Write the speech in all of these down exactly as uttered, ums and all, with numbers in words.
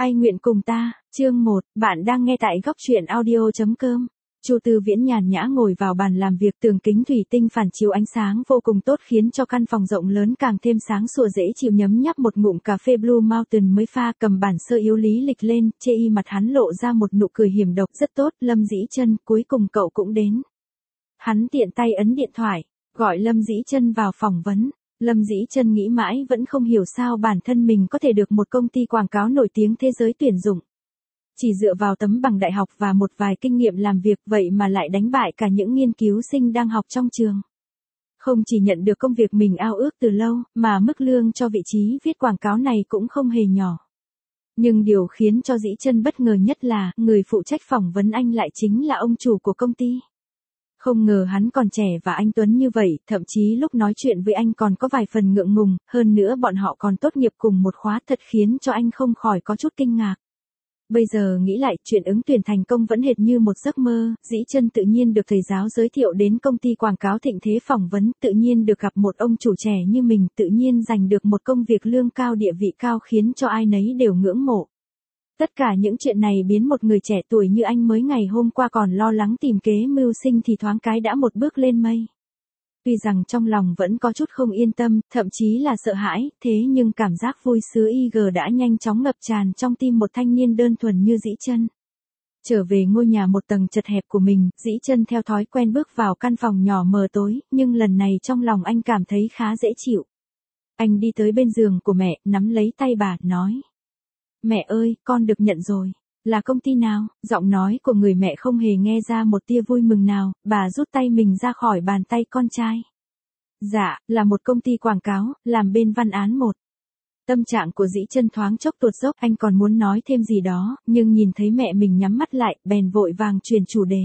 Ai nguyện cùng ta, chương một, bạn đang nghe tại góc truyện audio chấm com. Chu Tư Viễn nhàn nhã ngồi vào bàn làm việc, tường kính thủy tinh phản chiếu ánh sáng vô cùng tốt khiến cho căn phòng rộng lớn càng thêm sáng sủa dễ chịu. Nhấm nháp một ngụm cà phê Blue Mountain mới pha, cầm bản sơ yếu lý lịch lên, chê y mặt hắn lộ ra một nụ cười hiểm độc. Rất tốt, Lâm Dĩ Chân, cuối cùng cậu cũng đến. Hắn tiện tay ấn điện thoại, gọi Lâm Dĩ Chân vào phỏng vấn. Lâm Dĩ Chân nghĩ mãi vẫn không hiểu sao bản thân mình có thể được một công ty quảng cáo nổi tiếng thế giới tuyển dụng. Chỉ dựa vào tấm bằng đại học và một vài kinh nghiệm làm việc vậy mà lại đánh bại cả những nghiên cứu sinh đang học trong trường. Không chỉ nhận được công việc mình ao ước từ lâu, mà mức lương cho vị trí viết quảng cáo này cũng không hề nhỏ. Nhưng điều khiến cho Dĩ Chân bất ngờ nhất là, người phụ trách phỏng vấn anh lại chính là ông chủ của công ty. Không ngờ hắn còn trẻ và anh tuấn như vậy, thậm chí lúc nói chuyện với anh còn có vài phần ngượng ngùng, hơn nữa bọn họ còn tốt nghiệp cùng một khóa, thật khiến cho anh không khỏi có chút kinh ngạc. Bây giờ nghĩ lại, chuyện ứng tuyển thành công vẫn hệt như một giấc mơ. Dĩ Chân tự nhiên được thầy giáo giới thiệu đến công ty quảng cáo thịnh thế phỏng vấn, tự nhiên được gặp một ông chủ trẻ như mình, tự nhiên giành được một công việc lương cao, địa vị cao khiến cho ai nấy đều ngưỡng mộ. Tất cả những chuyện này biến một người trẻ tuổi như anh mới ngày hôm qua còn lo lắng tìm kế mưu sinh thì thoáng cái đã một bước lên mây. Tuy rằng trong lòng vẫn có chút không yên tâm, thậm chí là sợ hãi, thế nhưng cảm giác vui sướng y gờ đã nhanh chóng ngập tràn trong tim một thanh niên đơn thuần như Dĩ Chân. Trở về ngôi nhà một tầng chật hẹp của mình, Dĩ Chân theo thói quen bước vào căn phòng nhỏ mờ tối, nhưng lần này trong lòng anh cảm thấy khá dễ chịu. Anh đi tới bên giường của mẹ, nắm lấy tay bà, nói. Mẹ ơi, con được nhận rồi. Là công ty nào? Giọng nói của người mẹ không hề nghe ra một tia vui mừng nào, bà rút tay mình ra khỏi bàn tay con trai. Dạ, là một công ty quảng cáo, làm bên văn án một. Tâm trạng của Dĩ Chân thoáng chốc tuột dốc, anh còn muốn nói thêm gì đó, nhưng nhìn thấy mẹ mình nhắm mắt lại, bèn vội vàng chuyển chủ đề.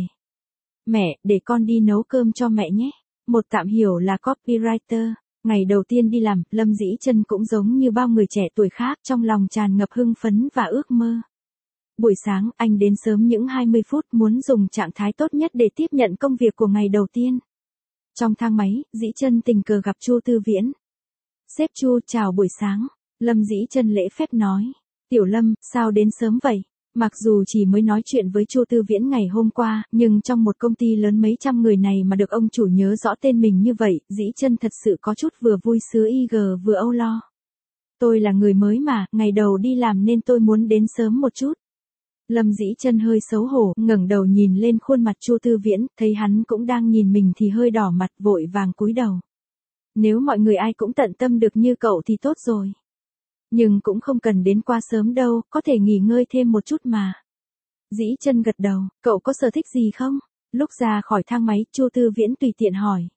Mẹ, để con đi nấu cơm cho mẹ nhé. Một tạm hiểu là copywriter. Ngày đầu tiên đi làm, Lâm Dĩ Chân cũng giống như bao người trẻ tuổi khác, trong lòng tràn ngập hưng phấn và ước mơ. Buổi sáng, anh đến sớm những hai mươi phút, muốn dùng trạng thái tốt nhất để tiếp nhận công việc của ngày đầu tiên. Trong thang máy, Dĩ Chân tình cờ gặp Chu Tư Viễn. Sếp Chu, chào buổi sáng. Lâm Dĩ Chân lễ phép nói. Tiểu Lâm, sao đến sớm vậy? Mặc dù chỉ mới nói chuyện với Chu Tư Viễn ngày hôm qua, nhưng trong một công ty lớn mấy trăm người này mà được ông chủ nhớ rõ tên mình như vậy, Dĩ Chân thật sự có chút vừa vui sướng y gờ vừa âu lo. Tôi là người mới mà, ngày đầu đi làm nên tôi muốn đến sớm một chút. Lâm Dĩ Chân hơi xấu hổ, ngẩng đầu nhìn lên khuôn mặt Chu Tư Viễn, thấy hắn cũng đang nhìn mình thì hơi đỏ mặt, vội vàng cúi đầu. Nếu mọi người ai cũng tận tâm được như cậu thì tốt rồi. Nhưng cũng không cần đến quá sớm đâu, có thể nghỉ ngơi thêm một chút mà. Dĩ Chân gật đầu, cậu có sở thích gì không? Lúc ra khỏi thang máy, Chu Tư Viễn tùy tiện hỏi.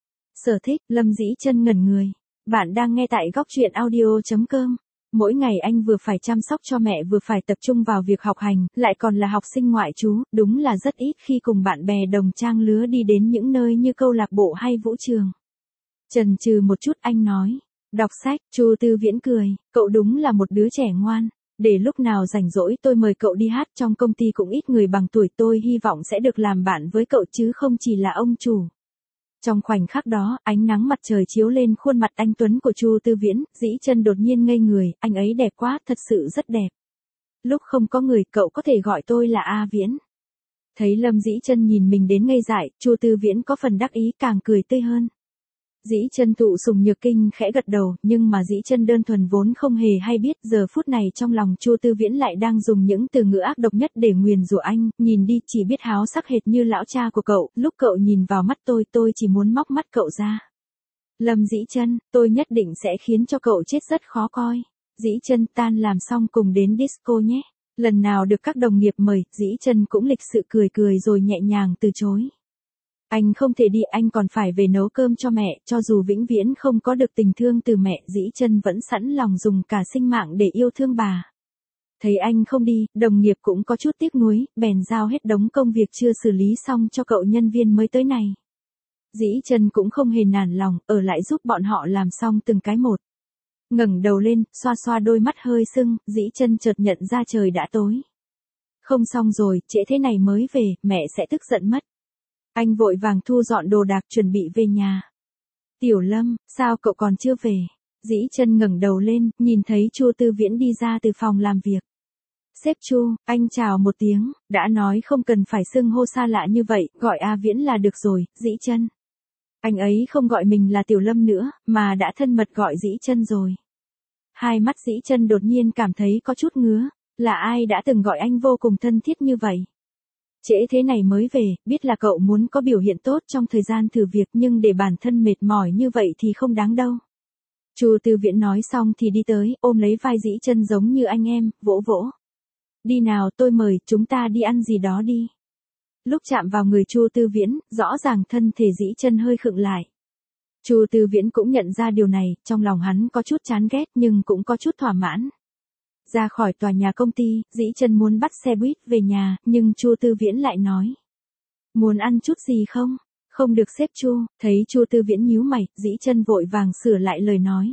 Sở thích, Lâm Dĩ Chân ngẩn người. Bạn đang nghe tại góc truyện audio chấm com. Mỗi ngày anh vừa phải chăm sóc cho mẹ vừa phải tập trung vào việc học hành, lại còn là học sinh ngoại trú, đúng là rất ít khi cùng bạn bè đồng trang lứa đi đến những nơi như câu lạc bộ hay vũ trường. Chần chừ một chút anh nói. Đọc sách, Chu Tư Viễn cười, cậu đúng là một đứa trẻ ngoan. Để lúc nào rảnh rỗi tôi mời cậu đi hát, trong công ty cũng ít người bằng tuổi tôi hy vọng sẽ được làm bạn với cậu chứ không chỉ là ông chủ. Trong khoảnh khắc đó, ánh nắng mặt trời chiếu lên khuôn mặt anh tuấn của Chu Tư Viễn, Dĩ Chân đột nhiên ngây người, anh ấy đẹp quá, thật sự rất đẹp. Lúc không có người, cậu có thể gọi tôi là A Viễn. Thấy Lâm Dĩ Chân nhìn mình đến ngây dại, Chu Tư Viễn có phần đắc ý, càng cười tươi hơn. Dĩ Chân thụ sủng nhược kinh khẽ gật đầu, nhưng mà Dĩ Chân đơn thuần vốn không hề hay biết, giờ phút này trong lòng Chu Tư Viễn lại đang dùng những từ ngữ ác độc nhất để nguyền rủa anh, nhìn đi, chỉ biết háo sắc hệt như lão cha của cậu, lúc cậu nhìn vào mắt tôi, tôi chỉ muốn móc mắt cậu ra. Lâm Dĩ Chân, tôi nhất định sẽ khiến cho cậu chết rất khó coi. Dĩ Chân, tan làm xong cùng đến disco nhé. Lần nào được các đồng nghiệp mời, Dĩ Chân cũng lịch sự cười cười rồi nhẹ nhàng từ chối. Anh không thể đi, anh còn phải về nấu cơm cho mẹ, cho dù vĩnh viễn không có được tình thương từ mẹ, Dĩ Chân vẫn sẵn lòng dùng cả sinh mạng để yêu thương bà. Thấy anh không đi, đồng nghiệp cũng có chút tiếc nuối, bèn giao hết đống công việc chưa xử lý xong cho cậu nhân viên mới tới này. Dĩ Chân cũng không hề nản lòng, ở lại giúp bọn họ làm xong từng cái một. Ngẩng đầu lên, xoa xoa đôi mắt hơi sưng, Dĩ Chân chợt nhận ra trời đã tối. Không xong rồi, trễ thế này mới về, mẹ sẽ tức giận mất. Anh vội vàng thu dọn đồ đạc chuẩn bị về nhà. Tiểu Lâm, sao cậu còn chưa về? Dĩ Chân ngẩng đầu lên, nhìn thấy Chu Tư Viễn đi ra từ phòng làm việc. Sếp Chu, anh chào một tiếng, đã nói không cần phải xưng hô xa lạ như vậy, gọi A Viễn là được rồi, Dĩ Chân. Anh ấy không gọi mình là Tiểu Lâm nữa, mà đã thân mật gọi Dĩ Chân rồi. Hai mắt Dĩ Chân đột nhiên cảm thấy có chút ngứa, là ai đã từng gọi anh vô cùng thân thiết như vậy? Trễ thế này mới về, biết là cậu muốn có biểu hiện tốt trong thời gian thử việc nhưng để bản thân mệt mỏi như vậy thì không đáng đâu. Chu Tư Viễn nói xong thì đi tới, ôm lấy vai Dĩ Chân giống như anh em, vỗ vỗ. Đi nào, tôi mời, chúng ta đi ăn gì đó đi. Lúc chạm vào người Chu Tư Viễn, rõ ràng thân thể Dĩ Chân hơi khựng lại. Chu Tư Viễn cũng nhận ra điều này, trong lòng hắn có chút chán ghét nhưng cũng có chút thỏa mãn. Ra khỏi tòa nhà công ty, Dĩ Chân muốn bắt xe buýt về nhà, nhưng Chu Tư Viễn lại nói. Muốn ăn chút gì không? Không được sếp Chu, thấy Chu Tư Viễn nhíu mày, Dĩ Chân vội vàng sửa lại lời nói.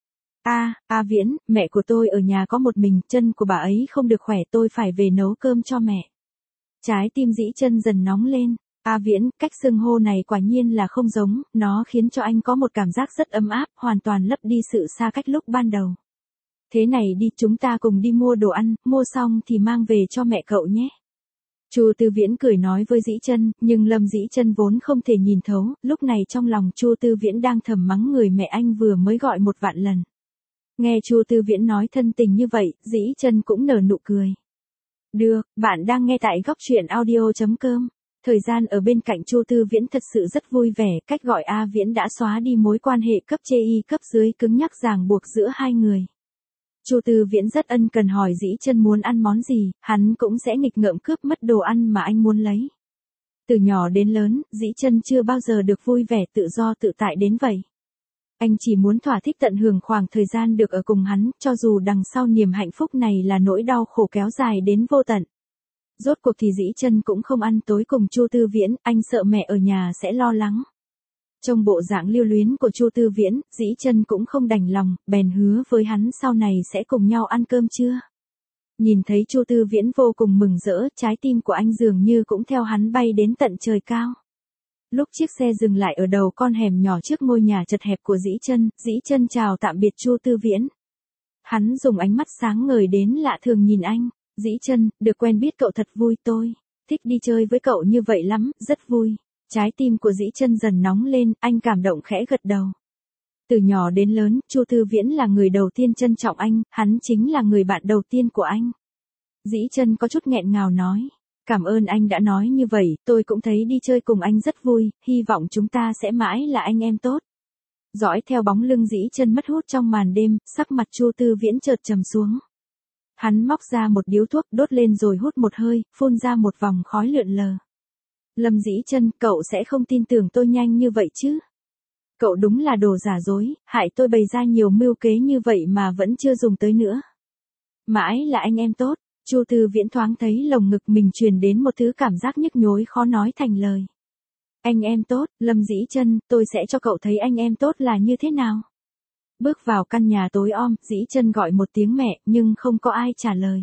A, A Viễn, mẹ của tôi ở nhà có một mình, chân của bà ấy không được khỏe, tôi phải về nấu cơm cho mẹ. Trái tim Dĩ Chân dần nóng lên. A Viễn, cách xưng hô này quả nhiên là không giống, nó khiến cho anh có một cảm giác rất ấm áp, hoàn toàn lấp đi sự xa cách lúc ban đầu. Thế này đi, chúng ta cùng đi mua đồ ăn, mua xong thì mang về cho mẹ cậu nhé. Chu Tư Viễn cười nói với Dĩ Chân, nhưng Lâm Dĩ Chân vốn không thể nhìn thấu, lúc này trong lòng Chu Tư Viễn đang thầm mắng người mẹ anh vừa mới gọi một vạn lần. Nghe Chu Tư Viễn nói thân tình như vậy, Dĩ Chân cũng nở nụ cười. Được, bạn đang nghe tại góc truyện audio chấm com. Thời gian ở bên cạnh Chu Tư Viễn thật sự rất vui vẻ, cách gọi A Viễn đã xóa đi mối quan hệ cấp chê y cấp dưới cứng nhắc ràng buộc giữa hai người. Chu Tư Viễn rất ân cần hỏi Dĩ Chân muốn ăn món gì, hắn cũng sẽ nghịch ngợm cướp mất đồ ăn mà anh muốn lấy. Từ nhỏ đến lớn, Dĩ Chân chưa bao giờ được vui vẻ tự do tự tại đến vậy. Anh chỉ muốn thỏa thích tận hưởng khoảng thời gian được ở cùng hắn, cho dù đằng sau niềm hạnh phúc này là nỗi đau khổ kéo dài đến vô tận. Rốt cuộc thì Dĩ Chân cũng không ăn tối cùng Chu Tư Viễn, anh sợ mẹ ở nhà sẽ lo lắng. Trong bộ dạng lưu luyến của Chu Tư Viễn, Dĩ Chân cũng không đành lòng, bèn hứa với hắn sau này sẽ cùng nhau ăn cơm trưa. Nhìn thấy Chu Tư Viễn vô cùng mừng rỡ, trái tim của anh dường như cũng theo hắn bay đến tận trời cao. Lúc chiếc xe dừng lại ở đầu con hẻm nhỏ trước ngôi nhà chật hẹp của Dĩ Chân, Dĩ Chân chào tạm biệt Chu Tư Viễn. Hắn dùng ánh mắt sáng ngời đến lạ thường nhìn anh. Dĩ Chân, được quen biết cậu thật vui, tôi thích đi chơi với cậu như vậy lắm, rất vui. Trái tim của Dĩ Chân dần nóng lên, anh cảm động khẽ gật đầu. Từ nhỏ đến lớn, Chu Tư Viễn là người đầu tiên trân trọng anh, hắn chính là người bạn đầu tiên của anh. Dĩ Chân có chút nghẹn ngào nói. Cảm ơn anh đã nói như vậy, tôi cũng thấy đi chơi cùng anh rất vui, hy vọng chúng ta sẽ mãi là anh em tốt. Dõi theo bóng lưng Dĩ Chân mất hút trong màn đêm, sắc mặt Chu Tư Viễn chợt trầm xuống. Hắn móc ra một điếu thuốc đốt lên rồi hút một hơi, phun ra một vòng khói lượn lờ. Lâm Dĩ Chân, cậu sẽ không tin tưởng tôi nhanh như vậy chứ? Cậu đúng là đồ giả dối, hại tôi bày ra nhiều mưu kế như vậy mà vẫn chưa dùng tới nữa. Mãi là anh em tốt. Chu Tư Viễn thoáng thấy lồng ngực mình truyền đến một thứ cảm giác nhức nhối khó nói thành lời. Anh em tốt, Lâm Dĩ Chân, tôi sẽ cho cậu thấy anh em tốt là như thế nào. Bước vào căn nhà tối om, Dĩ Chân gọi một tiếng mẹ, nhưng không có ai trả lời.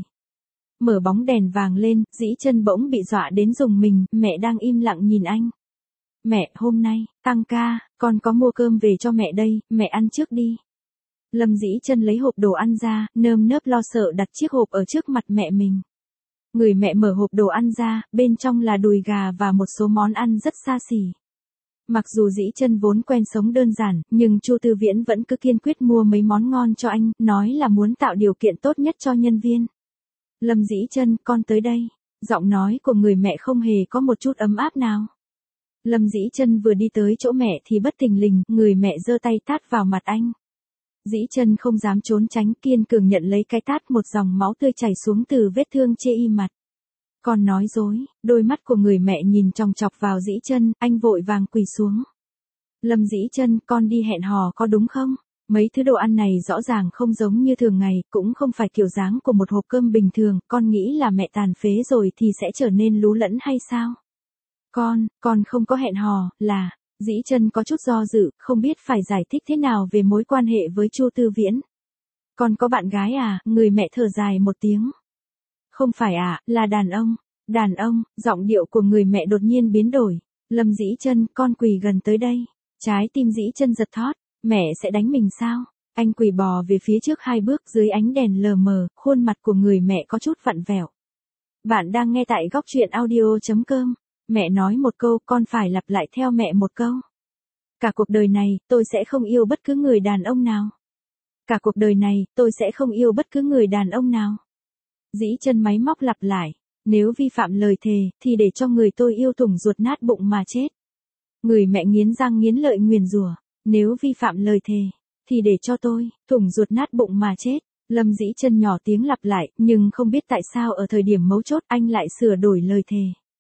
Mở bóng đèn vàng lên, Dĩ Chân bỗng bị dọa đến rùng mình, mẹ đang im lặng nhìn anh. Mẹ, hôm nay, tăng ca, con có mua cơm về cho mẹ đây, mẹ ăn trước đi. Lâm Dĩ Chân lấy hộp đồ ăn ra, nơm nớp lo sợ đặt chiếc hộp ở trước mặt mẹ mình. Người mẹ mở hộp đồ ăn ra, bên trong là đùi gà và một số món ăn rất xa xỉ. Mặc dù Dĩ Chân vốn quen sống đơn giản, nhưng Chu Tư Viễn vẫn cứ kiên quyết mua mấy món ngon cho anh, nói là muốn tạo điều kiện tốt nhất cho nhân viên. Lâm Dĩ Chân, con tới đây. Giọng nói của người mẹ không hề có một chút ấm áp nào. Lâm Dĩ Chân vừa đi tới chỗ mẹ thì bất thình lình, người mẹ giơ tay tát vào mặt anh. Dĩ Chân không dám trốn tránh, kiên cường nhận lấy cái tát, một dòng máu tươi chảy xuống từ vết thương chê y mặt. Con nói dối, đôi mắt của người mẹ nhìn chòng chọc vào Dĩ Chân, anh vội vàng quỳ xuống. Lâm Dĩ Chân, con đi hẹn hò có đúng không? Mấy thứ đồ ăn này rõ ràng không giống như thường ngày, cũng không phải kiểu dáng của một hộp cơm bình thường, con nghĩ là mẹ tàn phế rồi thì sẽ trở nên lú lẫn hay sao? Con, con không có hẹn hò, là... Dĩ Chân có chút do dự, không biết phải giải thích thế nào về mối quan hệ với Chu Tư Viễn. Con có bạn gái à? Người mẹ thở dài một tiếng. Không phải à, là đàn ông. Đàn ông, giọng điệu của người mẹ đột nhiên biến đổi. Lâm Dĩ Chân, con quỳ gần tới đây. Trái tim Dĩ Chân giật thót. Mẹ sẽ đánh mình sao? Anh quỳ bò về phía trước hai bước dưới ánh đèn lờ mờ, khuôn mặt của người mẹ có chút vặn vẹo. Bạn đang nghe tại góc truyện audio.com. Mẹ nói một câu, con phải lặp lại theo mẹ một câu. Cả cuộc đời này, tôi sẽ không yêu bất cứ người đàn ông nào. Cả cuộc đời này, tôi sẽ không yêu bất cứ người đàn ông nào. Dĩ Chân máy móc lặp lại. Nếu vi phạm lời thề, thì để cho người tôi yêu thủng ruột nát bụng mà chết. Người mẹ nghiến răng nghiến lợi nguyền rủa. Nếu vi phạm lời thề, thì để cho tôi, thủng ruột nát bụng mà chết. Lâm Dĩ Chân nhỏ tiếng lặp lại, nhưng không biết tại sao ở thời điểm mấu chốt anh lại sửa đổi lời thề.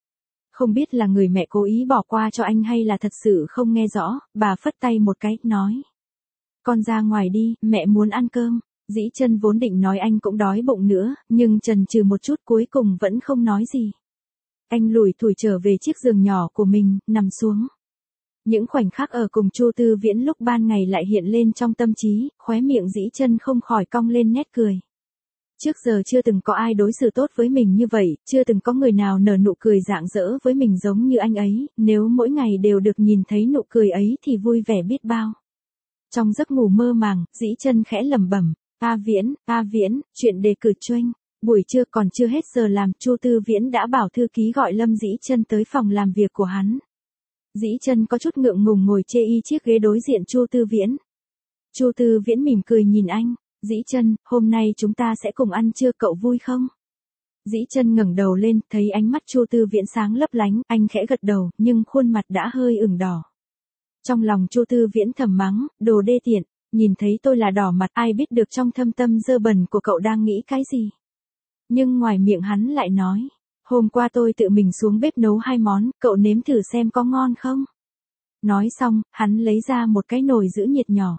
Không biết là người mẹ cố ý bỏ qua cho anh hay là thật sự không nghe rõ, bà phất tay một cái, nói. Con ra ngoài đi, mẹ muốn ăn cơm. Dĩ Chân vốn định nói anh cũng đói bụng nữa, nhưng chần chừ một chút cuối cùng vẫn không nói gì. Anh lủi thủi trở về chiếc giường nhỏ của mình, nằm xuống. Những khoảnh khắc ở cùng Chu Tư Viễn lúc ban ngày lại hiện lên trong tâm trí, khóe miệng Dĩ Chân không khỏi cong lên nét cười. Trước giờ chưa từng có ai đối xử tốt với mình như vậy, chưa từng có người nào nở nụ cười rạng rỡ với mình giống như anh ấy, nếu mỗi ngày đều được nhìn thấy nụ cười ấy thì vui vẻ biết bao. Trong giấc ngủ mơ màng, Dĩ Chân khẽ lẩm bẩm, A Viễn, A Viễn, chuyện đề cử choanh. Buổi trưa còn chưa hết giờ làm, Chu Tư Viễn đã bảo thư ký gọi Lâm Dĩ Chân tới phòng làm việc của hắn. Dĩ Chân có chút ngượng ngùng ngồi chê y chiếc ghế đối diện Chu Tư Viễn. Chu Tư Viễn mỉm cười nhìn anh, Dĩ Chân, hôm nay chúng ta sẽ cùng ăn trưa, cậu vui không? Dĩ Chân ngẩng đầu lên, thấy ánh mắt Chu Tư Viễn sáng lấp lánh, anh khẽ gật đầu, nhưng khuôn mặt đã hơi ửng đỏ. Trong lòng Chu Tư Viễn thầm mắng, đồ đê tiện, nhìn thấy tôi là đỏ mặt, ai biết được trong thâm tâm dơ bẩn của cậu đang nghĩ cái gì. Nhưng ngoài miệng hắn lại nói, hôm qua tôi tự mình xuống bếp nấu hai món, cậu nếm thử xem có ngon không? Nói xong, hắn lấy ra một cái nồi giữ nhiệt nhỏ.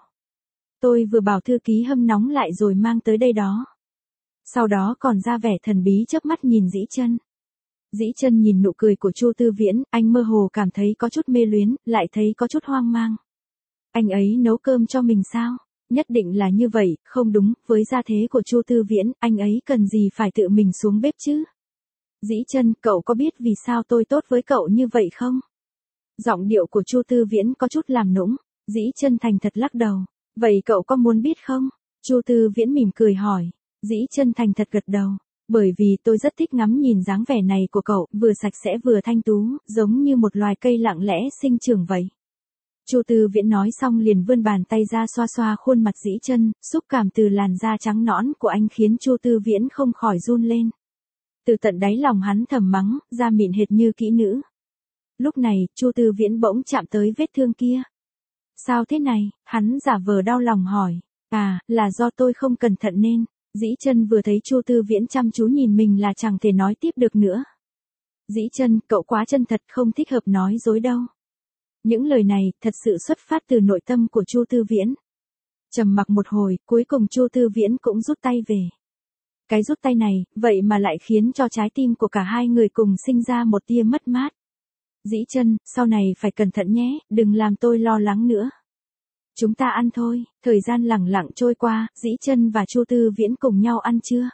Tôi vừa bảo thư ký hâm nóng lại rồi mang tới đây đó. Sau đó còn ra vẻ thần bí chớp mắt nhìn Dĩ Chân. Dĩ Chân nhìn nụ cười của Chu Tư Viễn, anh mơ hồ cảm thấy có chút mê luyến, lại thấy có chút hoang mang. Anh ấy nấu cơm cho mình sao? Nhất định là như vậy, không đúng, với gia thế của Chu Tư Viễn, anh ấy cần gì phải tự mình xuống bếp chứ? Dĩ Chân, cậu có biết vì sao tôi tốt với cậu như vậy không? Giọng điệu của Chu Tư Viễn có chút làm nũng, Dĩ Chân thành thật lắc đầu. Vậy cậu có muốn biết không? Chu Tư Viễn mỉm cười hỏi. Dĩ Chân thành thật gật đầu. Bởi vì tôi rất thích ngắm nhìn dáng vẻ này của cậu, vừa sạch sẽ vừa thanh tú, giống như một loài cây lặng lẽ sinh trưởng vậy. Chu Tư Viễn nói xong liền vươn bàn tay ra xoa xoa khuôn mặt Dĩ Chân, xúc cảm từ làn da trắng nõn của anh khiến Chu Tư Viễn không khỏi run lên. Từ tận đáy lòng hắn thầm mắng, da mịn hệt như kỹ nữ. Lúc này, Chu Tư Viễn bỗng chạm tới vết thương kia. Sao thế này? Hắn giả vờ đau lòng hỏi. À, là do tôi không cẩn thận nên. Dĩ Chân vừa thấy Chu Tư Viễn chăm chú nhìn mình là chẳng thể nói tiếp được nữa. Dĩ Chân, cậu quá chân thật, không thích hợp nói dối đâu. Những lời này thật sự xuất phát từ nội tâm của Chu Tư Viễn. Trầm mặc một hồi, cuối cùng Chu Tư Viễn cũng rút tay về. Cái rút tay này, vậy mà lại khiến cho trái tim của cả hai người cùng sinh ra một tia mất mát. Dĩ Chân, sau này phải cẩn thận nhé, đừng làm tôi lo lắng nữa. Chúng ta ăn thôi. Thời gian lẳng lặng trôi qua, Dĩ Chân và Chu Tư Viễn cùng nhau ăn trưa.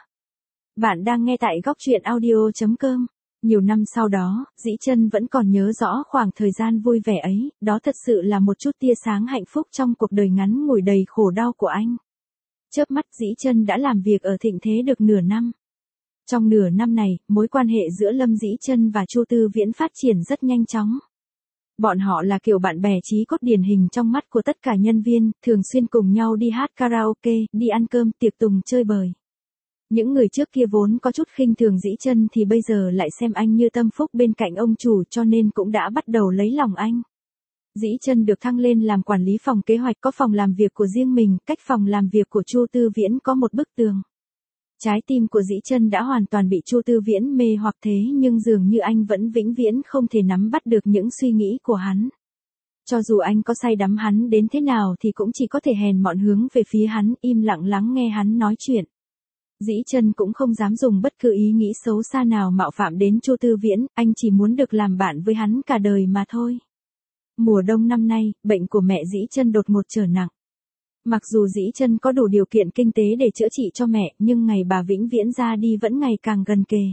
Bạn đang nghe tại góc truyện audio.com. Nhiều năm sau đó, Dĩ Chân vẫn còn nhớ rõ khoảng thời gian vui vẻ ấy, đó thật sự là một chút tia sáng hạnh phúc trong cuộc đời ngắn ngủi đầy khổ đau của anh. Chớp mắt Dĩ Chân đã làm việc ở Thịnh Thế được nửa năm. Trong nửa năm này, mối quan hệ giữa Lâm Dĩ Chân và Chu Tư Viễn phát triển rất nhanh chóng. Bọn họ là kiểu bạn bè chí cốt điển hình trong mắt của tất cả nhân viên, thường xuyên cùng nhau đi hát karaoke, đi ăn cơm, tiệc tùng, chơi bời. Những người trước kia vốn có chút khinh thường Dĩ Chân thì bây giờ lại xem anh như tâm phúc bên cạnh ông chủ, cho nên cũng đã bắt đầu lấy lòng anh. Dĩ Chân được thăng lên làm quản lý phòng kế hoạch, có phòng làm việc của riêng mình, cách phòng làm việc của Chu Tư Viễn có một bức tường. Trái tim của Dĩ Chân đã hoàn toàn bị Chu Tư Viễn mê hoặc, thế nhưng dường như anh vẫn vĩnh viễn không thể nắm bắt được những suy nghĩ của hắn. Cho dù anh có say đắm hắn đến thế nào thì cũng chỉ có thể hèn mọn hướng về phía hắn, im lặng lắng nghe hắn nói chuyện. Dĩ Chân cũng không dám dùng bất cứ ý nghĩ xấu xa nào mạo phạm đến Chu Tư Viễn, anh chỉ muốn được làm bạn với hắn cả đời mà thôi. Mùa đông năm nay, bệnh của mẹ Dĩ Chân đột ngột trở nặng. Mặc dù Dĩ Chân có đủ điều kiện kinh tế để chữa trị cho mẹ, nhưng ngày bà vĩnh viễn ra đi vẫn ngày càng gần kề.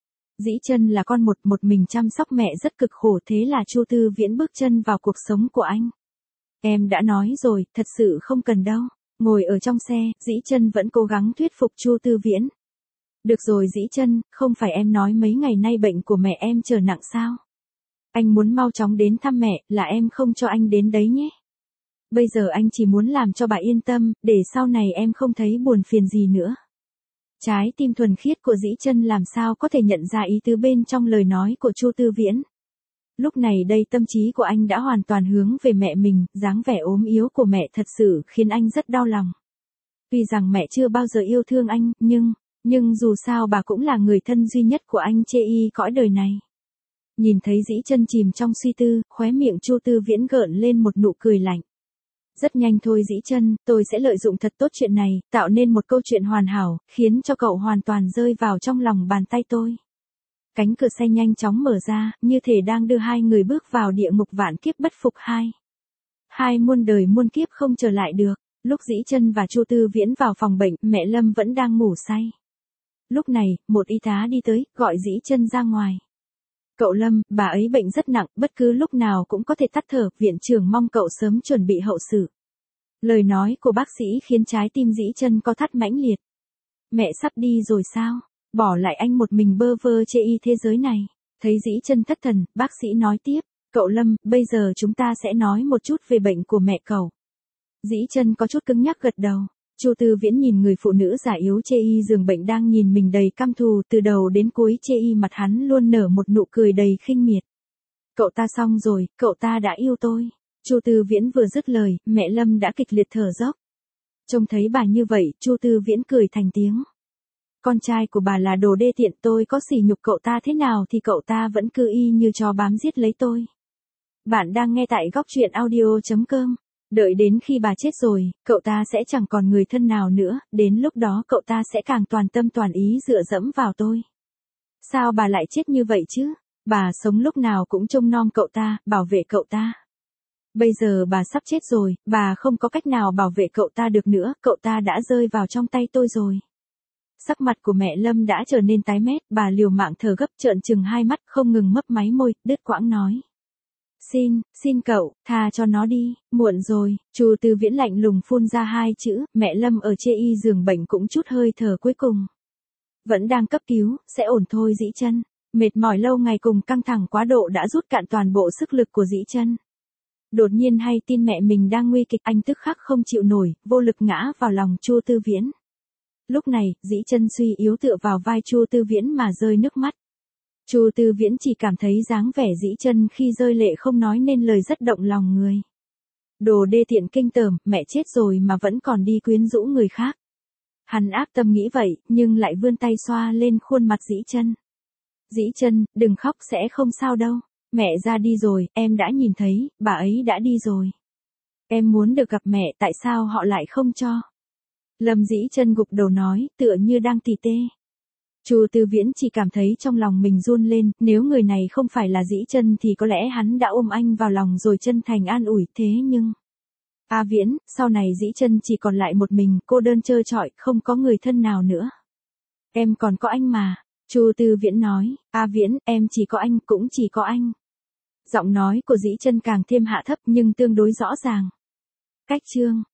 Dĩ Chân là con một, một mình chăm sóc mẹ rất cực khổ, thế là Chu Tư Viễn bước chân vào cuộc sống của anh. Em đã nói rồi, thật sự không cần đâu. Ngồi ở trong xe, Dĩ Chân vẫn cố gắng thuyết phục Chu Tư Viễn. Được rồi Dĩ Chân, không phải em nói mấy ngày nay bệnh của mẹ em trở nặng sao? Anh muốn mau chóng đến thăm mẹ, là em không cho anh đến đấy nhé. Bây giờ anh chỉ muốn làm cho bà yên tâm, để sau này em không thấy buồn phiền gì nữa. Trái tim thuần khiết của Dĩ Chân làm sao có thể nhận ra ý tứ bên trong lời nói của Chu Tư Viễn. Lúc này đây tâm trí của anh đã hoàn toàn hướng về mẹ mình, dáng vẻ ốm yếu của mẹ thật sự khiến anh rất đau lòng. Tuy rằng mẹ chưa bao giờ yêu thương anh, nhưng, nhưng dù sao bà cũng là người thân duy nhất của anh chê y cõi đời này. Nhìn thấy Dĩ Chân chìm trong suy tư, khóe miệng Chu Tư Viễn gợn lên một nụ cười lạnh. Rất nhanh thôi Dĩ Chân, tôi sẽ lợi dụng thật tốt chuyện này, tạo nên một câu chuyện hoàn hảo, khiến cho cậu hoàn toàn rơi vào trong lòng bàn tay tôi. Cánh cửa xe nhanh chóng mở ra, như thể đang đưa hai người bước vào địa ngục vạn kiếp bất phục hai. Hai muôn đời muôn kiếp không trở lại được. Lúc Dĩ Chân và Chu Tư Viễn vào phòng bệnh, mẹ Lâm vẫn đang ngủ say. Lúc này, một y tá đi tới, gọi Dĩ Chân ra ngoài. Cậu Lâm, bà ấy bệnh rất nặng, bất cứ lúc nào cũng có thể tắt thở, viện trưởng mong cậu sớm chuẩn bị hậu sự. Lời nói của bác sĩ khiến trái tim Dĩ Chân co thắt mãnh liệt. Mẹ sắp đi rồi sao? Bỏ lại anh một mình bơ vơ chê y thế giới này. Thấy Dĩ Chân thất thần, bác sĩ nói tiếp, cậu Lâm, bây giờ chúng ta sẽ nói một chút về bệnh của mẹ cậu. Dĩ Chân có chút cứng nhắc gật đầu. Chu Tư Viễn nhìn người phụ nữ già yếu chê y giường bệnh đang nhìn mình đầy căm thù, từ đầu đến cuối chê y mặt hắn luôn nở một nụ cười đầy khinh miệt. Cậu ta xong rồi, cậu ta đã yêu tôi. Chu Tư Viễn vừa dứt lời, mẹ Lâm đã kịch liệt thở dốc. Trông thấy bà như vậy, Chu Tư Viễn cười thành tiếng. Con trai của bà là đồ đê tiện, tôi có sỉ nhục cậu ta thế nào thì cậu ta vẫn cứ y như chó bám giết lấy tôi. Bạn đang nghe tại góc truyện audio chấm com. Đợi đến khi bà chết rồi, cậu ta sẽ chẳng còn người thân nào nữa, đến lúc đó cậu ta sẽ càng toàn tâm toàn ý dựa dẫm vào tôi. Sao bà lại chết như vậy chứ? Bà sống lúc nào cũng trông nom cậu ta, bảo vệ cậu ta. Bây giờ bà sắp chết rồi, bà không có cách nào bảo vệ cậu ta được nữa, cậu ta đã rơi vào trong tay tôi rồi. Sắc mặt của mẹ Lâm đã trở nên tái mét, bà liều mạng thở gấp trợn trừng hai mắt không ngừng mấp máy môi, đứt quãng nói. Xin, xin cậu, tha cho nó đi, muộn rồi. Chu Tư Viễn lạnh lùng phun ra hai chữ, mẹ Lâm ở chê y giường bệnh cũng chút hơi thở cuối cùng. Vẫn đang cấp cứu, sẽ ổn thôi Dĩ Chân. Mệt mỏi lâu ngày cùng căng thẳng quá độ đã rút cạn toàn bộ sức lực của Dĩ Chân. Đột nhiên hay tin mẹ mình đang nguy kịch, anh tức khắc không chịu nổi, vô lực ngã vào lòng Chu Tư Viễn. Lúc này, Dĩ Chân suy yếu tựa vào vai Chu Tư Viễn mà rơi nước mắt. Chu Tư Viễn chỉ cảm thấy dáng vẻ Dĩ Chân khi rơi lệ không nói nên lời rất động lòng người. Đồ đê tiện kinh tởm, mẹ chết rồi mà vẫn còn đi quyến rũ người khác. Hắn ác tâm nghĩ vậy, nhưng lại vươn tay xoa lên khuôn mặt Dĩ Chân. Dĩ Chân, đừng khóc, sẽ không sao đâu. Mẹ ra đi rồi, em đã nhìn thấy, bà ấy đã đi rồi. Em muốn được gặp mẹ, tại sao họ lại không cho? Lâm Dĩ Chân gục đầu nói, tựa như đang tì tê. Chu Tư Viễn chỉ cảm thấy trong lòng mình run lên, nếu người này không phải là Dĩ Chân thì có lẽ hắn đã ôm anh vào lòng rồi chân thành an ủi, thế nhưng... A Viễn, sau này Dĩ Chân chỉ còn lại một mình, cô đơn trơ trọi, không có người thân nào nữa. Em còn có anh mà. Chu Tư Viễn nói, A Viễn, em chỉ có anh, cũng chỉ có anh. Giọng nói của Dĩ Chân càng thêm hạ thấp nhưng tương đối rõ ràng. Cách chương